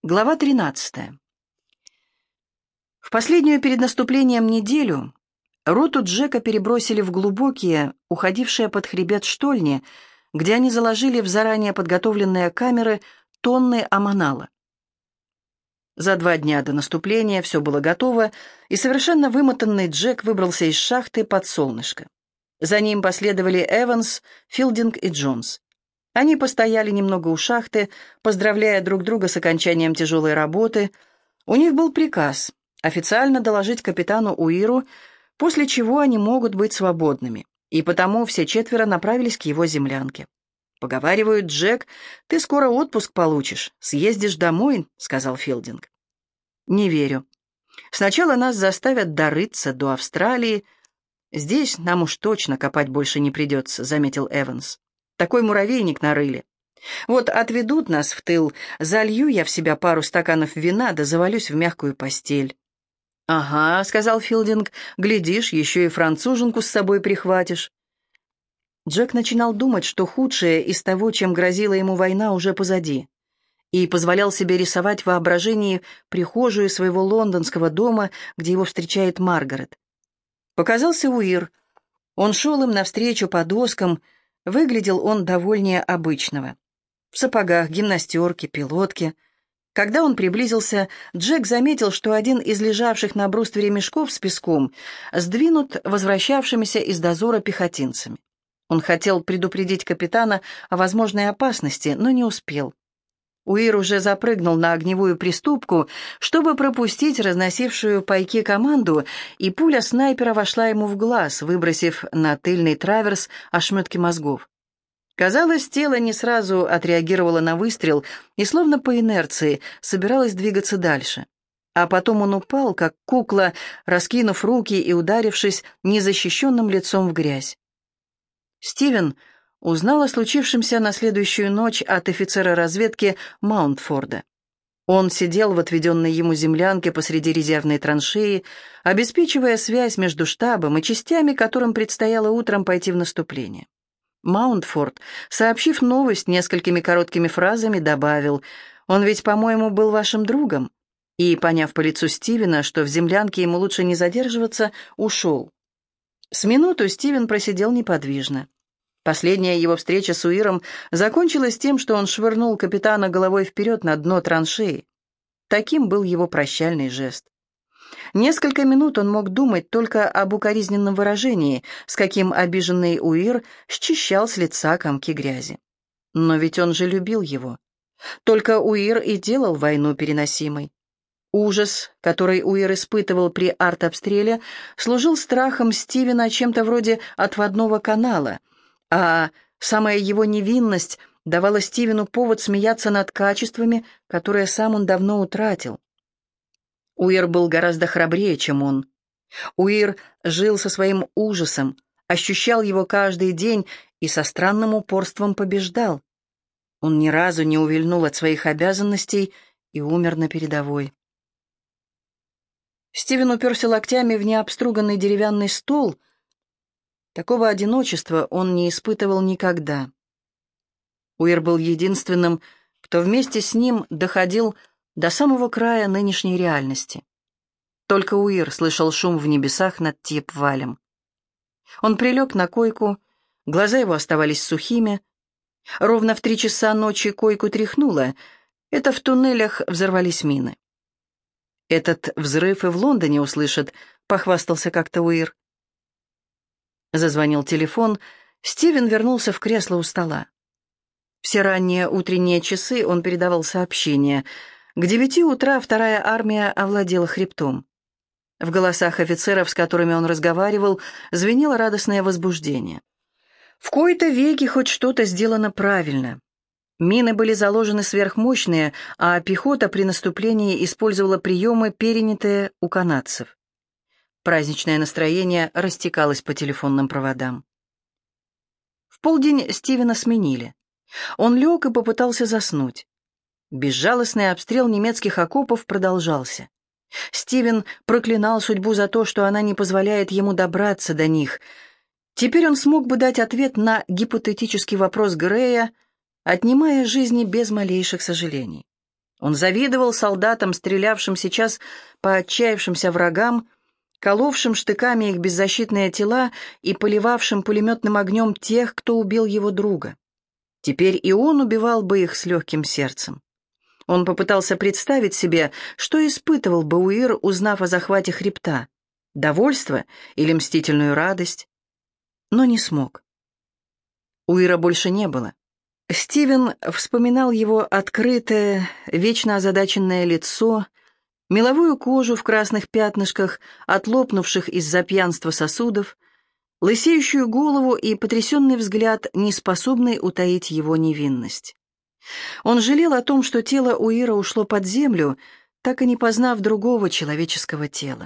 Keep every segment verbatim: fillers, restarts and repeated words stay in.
Глава тринадцатая. В последнюю перед наступлением неделю роту Джека перебросили в глубокие, уходившие под хребет штольни, где они заложили в заранее подготовленные камеры тонны аммонала. За два дня до наступления все было готово, и совершенно вымотанный Джек выбрался из шахты под солнышко. За ним последовали Эванс, Филдинг и Джонс. Они постояли немного у шахты, поздравляя друг друга с окончанием тяжелой работы. У них был приказ официально доложить капитану Уиру, после чего они могут быть свободными, и потому все четверо направились к его землянке. «Поговаривают, Джек, ты скоро отпуск получишь, съездишь домой», — сказал Филдинг. «Не верю. Сначала нас заставят дорыться до Австралии. Здесь нам уж точно копать больше не придется», — заметил Эванс. Такой муравейник нарыли. Вот отведут нас в тыл, залью я в себя пару стаканов вина, да завалюсь в мягкую постель. «Ага», — сказал Филдинг, — «глядишь, еще и француженку с собой прихватишь». Джек начинал думать, что худшее из того, чем грозила ему война, уже позади, и позволял себе рисовать в воображении прихожую своего лондонского дома, где его встречает Маргарет. Показался Уир. Он шел им навстречу по доскам. Выглядел он довольнее обычного. В сапогах, гимнастерке, пилотке. Когда он приблизился, Джек заметил, что один из лежавших на бруствере мешков с песком сдвинут возвращавшимися из дозора пехотинцами. Он хотел предупредить капитана о возможной опасности, но не успел. Уир уже запрыгнул на огневую приступку, чтобы пропустить разносившую пайки команду, и пуля снайпера вошла ему в глаз, выбросив на тыльный траверс ошметки мозгов. Казалось, тело не сразу отреагировало на выстрел и, словно по инерции, собиралось двигаться дальше. А потом он упал, как кукла, раскинув руки и ударившись незащищенным лицом в грязь. Стивен узнал о случившемся на следующую ночь от офицера разведки Маунтфорда. Он сидел в отведенной ему землянке посреди резервной траншеи, обеспечивая связь между штабом и частями, которым предстояло утром пойти в наступление. Маунтфорд, сообщив новость несколькими короткими фразами, добавил: «Он ведь, по-моему, был вашим другом», и, поняв по лицу Стивена, что в землянке ему лучше не задерживаться, ушел. С минуту Стивен просидел неподвижно. Последняя его встреча с Уиром закончилась тем, что он швырнул капитана головой вперед на дно траншеи. Таким был его прощальный жест. Несколько минут он мог думать только об укоризненном выражении, с каким обиженный Уир счищал с лица комки грязи. Но ведь он же любил его. Только Уир и делал войну переносимой. Ужас, который Уир испытывал при артобстреле, служил страхом Стивена чем-то вроде отводного канала, а самая его невинность давала Стивену повод смеяться над качествами, которые сам он давно утратил. Уир был гораздо храбрее, чем он. Уир жил со своим ужасом, ощущал его каждый день и со странным упорством побеждал. Он ни разу не увильнул от своих обязанностей и умер на передовой. Стивен уперся локтями в необструганный деревянный стол. Такого одиночества он не испытывал никогда. Уир был единственным, кто вместе с ним доходил до самого края нынешней реальности. Только Уир слышал шум в небесах над Тьепвалем. Он прилег на койку, глаза его оставались сухими. Ровно в три часа ночи койку тряхнуло. Это в туннелях взорвались мины. «Этот взрыв и в Лондоне услышат», — похвастался как-то Уир. Зазвонил телефон. Стивен вернулся в кресло у стола. Все ранние утренние часы он передавал сообщения. К девяти утра вторая армия овладела хребтом. В голосах офицеров, с которыми он разговаривал, звенело радостное возбуждение. В кои-то веки хоть что-то сделано правильно. Мины были заложены сверхмощные, а пехота при наступлении использовала приемы, перенятые у канадцев. Праздничное настроение растекалось по телефонным проводам. В полдень Стивена сменили. Он лег и попытался заснуть. Безжалостный обстрел немецких окопов продолжался. Стивен проклинал судьбу за то, что она не позволяет ему добраться до них. Теперь он смог бы дать ответ на гипотетический вопрос Грея, отнимая жизни без малейших сожалений. Он завидовал солдатам, стрелявшим сейчас по отчаявшимся врагам, коловшим штыками их беззащитные тела и поливавшим пулеметным огнем тех, кто убил его друга. Теперь и он убивал бы их с легким сердцем. Он попытался представить себе, что испытывал бы Уир, узнав о захвате хребта, довольство или мстительную радость, но не смог. Уира больше не было. Стивен вспоминал его открытое, вечно озадаченное лицо, меловую кожу в красных пятнышках, отлопнувших из-за пьянства сосудов, лысеющую голову и потрясенный взгляд, не способный утаить его невинность. Он жалел о том, что тело Уира ушло под землю, так и не познав другого человеческого тела.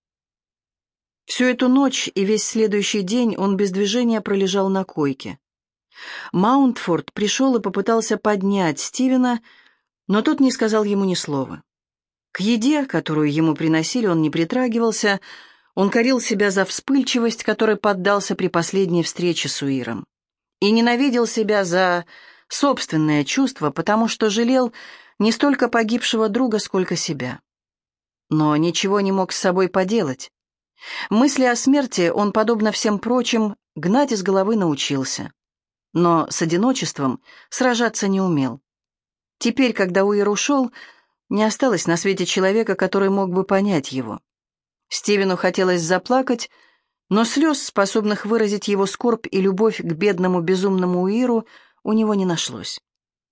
Всю эту ночь и весь следующий день он без движения пролежал на койке. Маунтфорд пришел и попытался поднять Стивена, но тот не сказал ему ни слова. К еде, которую ему приносили, он не притрагивался. Он корил себя за вспыльчивость, которой поддался при последней встрече с Уиром, и ненавидел себя за собственное чувство, потому что жалел не столько погибшего друга, сколько себя. Но ничего не мог с собой поделать. Мысли о смерти он, подобно всем прочим, гнать из головы научился. Но с одиночеством сражаться не умел. Теперь, когда Уир ушел, не осталось на свете человека, который мог бы понять его. Стивену хотелось заплакать, но слез, способных выразить его скорбь и любовь к бедному безумному Уиру, у него не нашлось.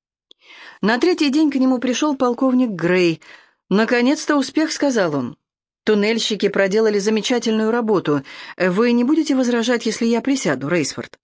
На третий день к нему пришел полковник Грей. «Наконец-то успех», — сказал он. «Туннельщики проделали замечательную работу. Вы не будете возражать, если я присяду, Рейсфорд?»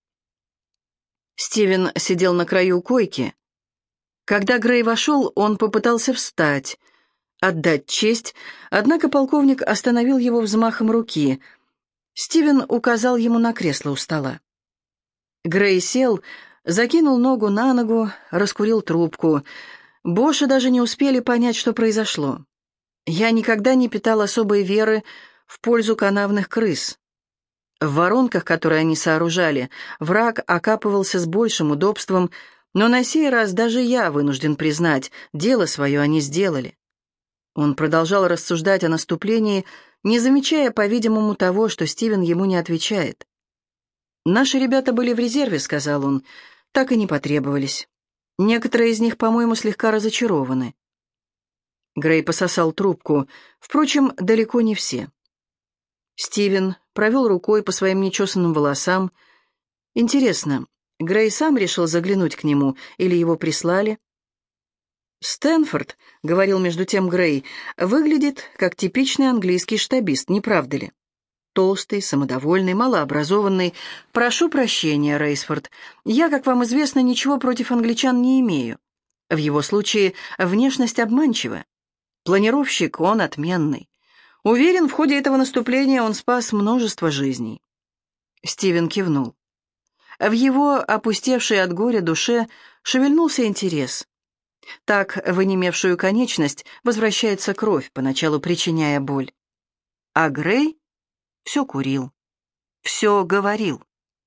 Стивен сидел на краю койки. Когда Грей вошел, он попытался встать, отдать честь, однако полковник остановил его взмахом руки. Стивен указал ему на кресло у стола. Грей сел, закинул ногу на ногу, раскурил трубку. Боши даже не успели понять, что произошло. Я никогда не питал особой веры в пользу канавных крыс. В воронках, которые они сооружали, враг окапывался с большим удобством, но на сей раз даже я вынужден признать, дело свое они сделали. Он продолжал рассуждать о наступлении, не замечая, по-видимому, того, что Стивен ему не отвечает. «Наши ребята были в резерве», — сказал он, — «так и не потребовались. Некоторые из них, по-моему, слегка разочарованы». Грей пососал трубку, впрочем, далеко не все. Стивен провел рукой по своим нечесанным волосам. Интересно, Грей сам решил заглянуть к нему или его прислали? «Стэнфорд», — говорил между тем Грей, — «выглядит как типичный английский штабист, не правда ли? Толстый, самодовольный, малообразованный. Прошу прощения, Рейсфорд, я, как вам известно, ничего против англичан не имею. В его случае внешность обманчива. Планировщик он отменный. Уверен, в ходе этого наступления он спас множество жизней». Стивен кивнул. В его опустевшей от горя душе шевельнулся интерес. Так в онемевшую конечность возвращается кровь, поначалу причиняя боль. А Грей все курил, все говорил.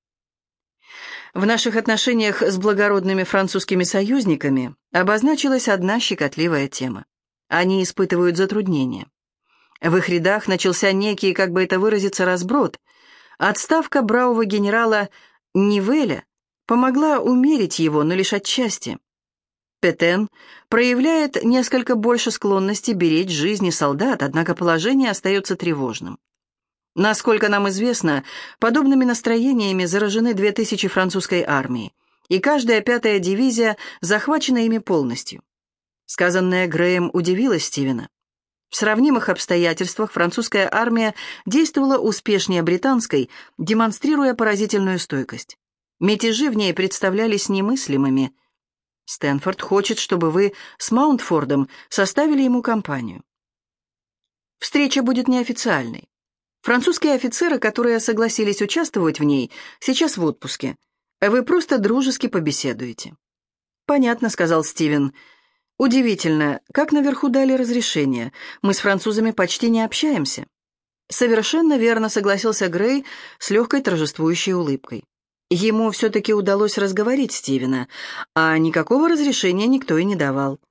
В наших отношениях с благородными французскими союзниками обозначилась одна щекотливая тема. Они испытывают затруднения. В их рядах начался некий, как бы это выразиться, разброд. Отставка бравого генерала Нивеля помогла умерить его, но лишь отчасти. Петен проявляет несколько больше склонности беречь жизни солдат, однако положение остается тревожным. Насколько нам известно, подобными настроениями заражены две тысячи французской армии, и каждая пятая дивизия захвачена ими полностью. Сказанное Греем удивило Стивена. В сравнимых обстоятельствах французская армия действовала успешнее британской, демонстрируя поразительную стойкость. Мятежи в ней представлялись немыслимыми. Стэнфорд хочет, чтобы вы с Маунтфордом составили ему компанию. Встреча будет неофициальной. Французские офицеры, которые согласились участвовать в ней, сейчас в отпуске. Вы просто дружески побеседуете. «Понятно», — сказал Стивен. «Удивительно, как наверху дали разрешение. Мы с французами почти не общаемся». «Совершенно верно», — согласился Грей с легкой торжествующей улыбкой. Ему все-таки удалось разговорить Стивена, а никакого разрешения никто и не давал.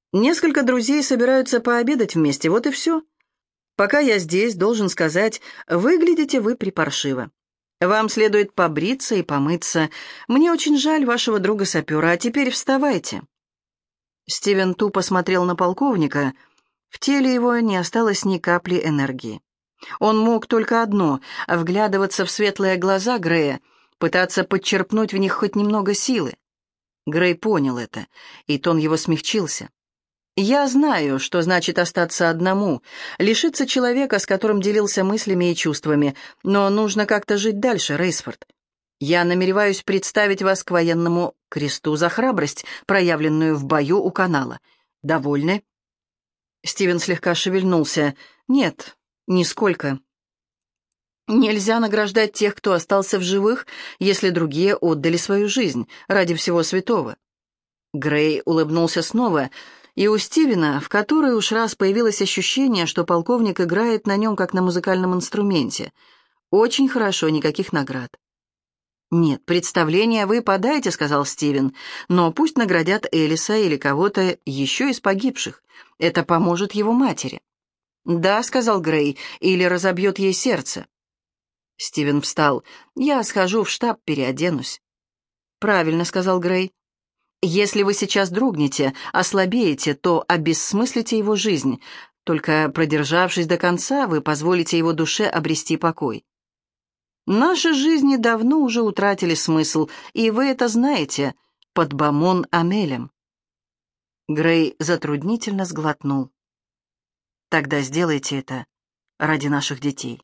Несколько друзей собираются пообедать вместе, вот и все. Пока я здесь, должен сказать, выглядите вы припаршиво. Вам следует побриться и помыться. Мне очень жаль вашего друга-сапера, а теперь вставайте». Стивен тупо смотрел на полковника. В теле его не осталось ни капли энергии. Он мог только одно — вглядываться в светлые глаза Грея, пытаться подчерпнуть в них хоть немного силы. Грей понял это, и тон его смягчился. «Я знаю, что значит остаться одному, лишиться человека, с которым делился мыслями и чувствами, но нужно как-то жить дальше, Рейсфорд. Я намереваюсь представить вас к военному кресту за храбрость, проявленную в бою у канала. Довольны?» Стивен слегка шевельнулся. «Нет, нисколько. Нельзя награждать тех, кто остался в живых, если другие отдали свою жизнь ради всего святого». Грей улыбнулся снова, и у Стивена в который уж раз появилось ощущение, что полковник играет на нем, как на музыкальном инструменте. Очень хорошо, никаких наград. «Нет, представление вы подайте», — сказал Стивен, «но пусть наградят Элиса или кого-то еще из погибших. Это поможет его матери». «Да», — сказал Грей, — «или разобьет ей сердце». Стивен встал. «Я схожу в штаб, переоденусь». «Правильно», — сказал Грей. «Если вы сейчас дрогнете, ослабеете, то обессмыслите его жизнь. Только продержавшись до конца, вы позволите его душе обрести покой. Наши жизни давно уже утратили смысл, и вы это знаете, под Бамон Амелем». Грей затруднительно сглотнул. «Тогда сделайте это ради наших детей».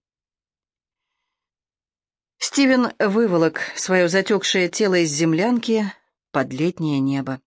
Стивен выволок свое затекшее тело из землянки под летнее небо.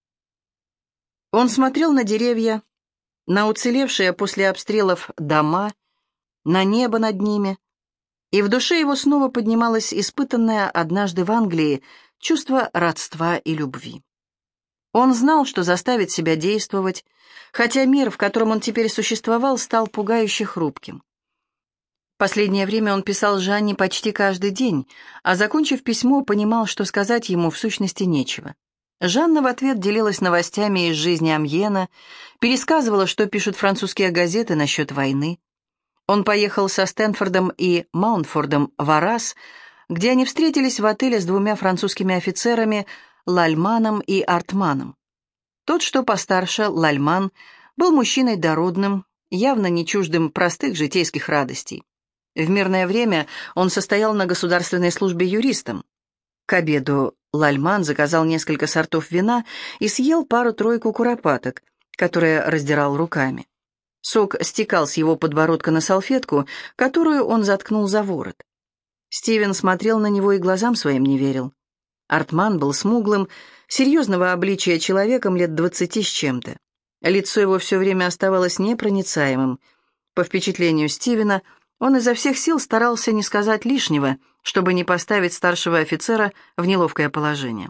Он смотрел на деревья, на уцелевшие после обстрелов дома, на небо над ними, и в душе его снова поднималось испытанное однажды в Англии чувство родства и любви. Он знал, что заставит себя действовать, хотя мир, в котором он теперь существовал, стал пугающе хрупким. Последнее время он писал Жанне почти каждый день, а, закончив письмо, понимал, что сказать ему в сущности нечего. Жанна в ответ делилась новостями из жизни Амьена, пересказывала, что пишут французские газеты насчет войны. Он поехал со Стэнфордом и Маунтфордом в Аррас, где они встретились в отеле с двумя французскими офицерами, Лальманом и Артманом. Тот, что постарше, Лальман, был мужчиной дородным, явно не чуждым простых житейских радостей. В мирное время он состоял на государственной службе юристом. К обеду Лальман заказал несколько сортов вина и съел пару-тройку куропаток, которые раздирал руками. Сок стекал с его подбородка на салфетку, которую он заткнул за ворот. Стивен смотрел на него и глазам своим не верил. Артман был смуглым, серьезного обличия человеком лет двадцати с чем-то. Лицо его все время оставалось непроницаемым. По впечатлению Стивена, он изо всех сил старался не сказать лишнего, чтобы не поставить старшего офицера в неловкое положение.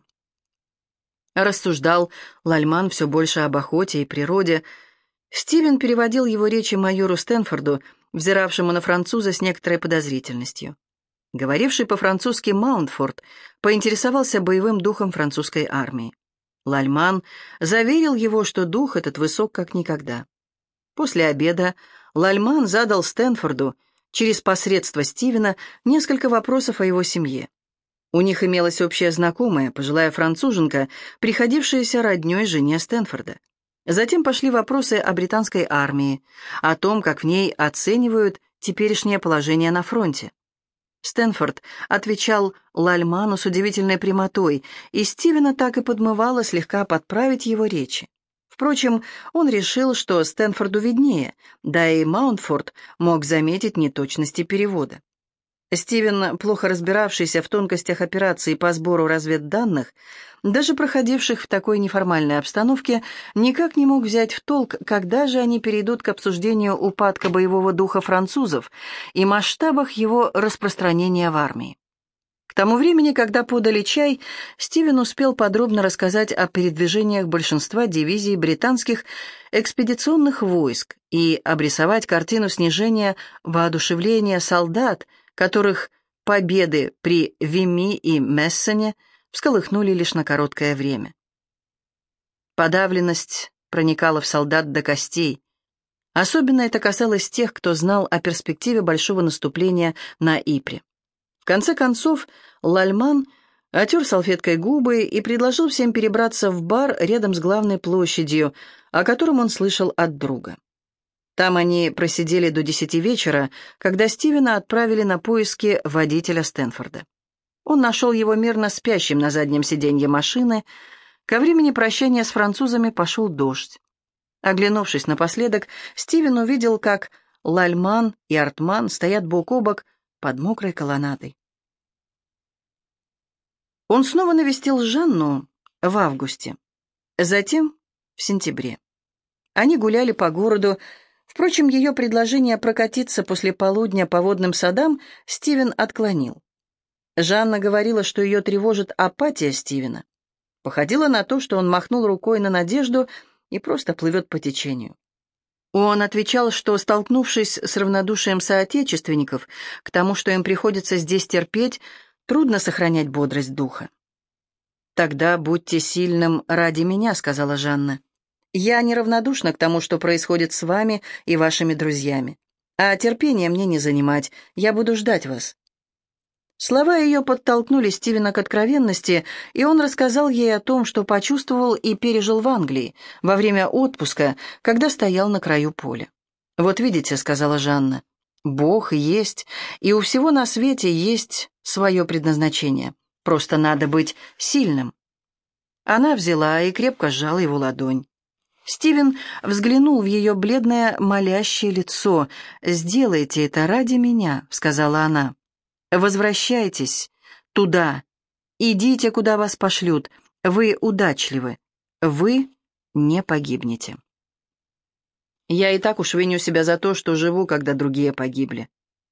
Рассуждал Лальман все больше об охоте и природе. Стивен переводил его речи майору Стэнфорду, взиравшему на француза с некоторой подозрительностью. Говоривший по-французски Маунтфорд поинтересовался боевым духом французской армии. Лальман заверил его, что дух этот высок как никогда. После обеда Лальман задал Стэнфорду через посредство Стивена несколько вопросов о его семье. У них имелась общая знакомая, пожилая француженка, приходившаяся роднёй жене Стэнфорда. Затем пошли вопросы о британской армии, о том, как в ней оценивают теперешнее положение на фронте. Стэнфорд отвечал Лальману с удивительной прямотой, и Стивена так и подмывало слегка подправить его речи. Впрочем, он решил, что Стэнфорду виднее, да и Маунтфорд мог заметить неточности перевода. Стивен, плохо разбиравшийся в тонкостях операций по сбору разведданных, даже проходивших в такой неформальной обстановке, никак не мог взять в толк, когда же они перейдут к обсуждению упадка боевого духа французов и масштабах его распространения в армии. К тому времени, когда подали чай, Стивен успел подробно рассказать о передвижениях большинства дивизий британских экспедиционных войск и обрисовать картину снижения воодушевления солдат, которых победы при Вimy и Мессене всколыхнули лишь на короткое время. Подавленность, проникала в солдат до костей. Особенно это касалось тех, кто знал о перспективе большого наступления на Ипре. В конце концов, Лальман отер салфеткой губы и предложил всем перебраться в бар рядом с главной площадью, о котором он слышал от друга. Там они просидели до десяти вечера, когда Стивена отправили на поиски водителя Стэнфорда. Он нашел его мирно спящим на заднем сиденье машины. Ко времени прощания с французами пошел дождь. Оглянувшись напоследок, Стивен увидел, как Лальман и Артман стоят бок о бок под мокрой колоннадой. Он снова навестил Жанну в августе, затем в сентябре. Они гуляли по городу. Впрочем, ее предложение прокатиться после полудня по водным садам Стивен отклонил. Жанна говорила, что ее тревожит апатия Стивена. Походило на то, что он махнул рукой на надежду и просто плывет по течению. Он отвечал, что, столкнувшись с равнодушием соотечественников к тому, что им приходится здесь терпеть, трудно сохранять бодрость духа. «Тогда будьте сильным ради меня», — сказала Жанна. «Я неравнодушна к тому, что происходит с вами и вашими друзьями. А терпение мне не занимать, я буду ждать вас». Слова ее подтолкнули Стивена к откровенности, и он рассказал ей о том, что почувствовал и пережил в Англии во время отпуска, когда стоял на краю поля. «Вот видите», — сказала Жанна, — «Бог есть, и у всего на свете есть свое предназначение. Просто надо быть сильным». Она взяла и крепко сжала его ладонь. Стивен взглянул в ее бледное молящее лицо. «Сделайте это ради меня», — сказала она. «Возвращайтесь туда, идите, куда вас пошлют. Вы удачливы, вы не погибнете». «Я и так уж виню себя за то, что живу, когда другие погибли».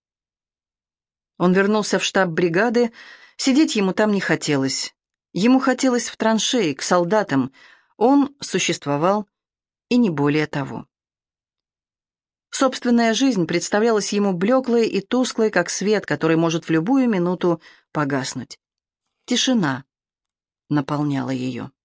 Он вернулся в штаб бригады, сидеть ему там не хотелось. Ему хотелось в траншеи, к солдатам. Он существовал, и не более того. Собственная жизнь представлялась ему блеклой и тусклой, как свет, который может в любую минуту погаснуть. Тишина наполняла ее.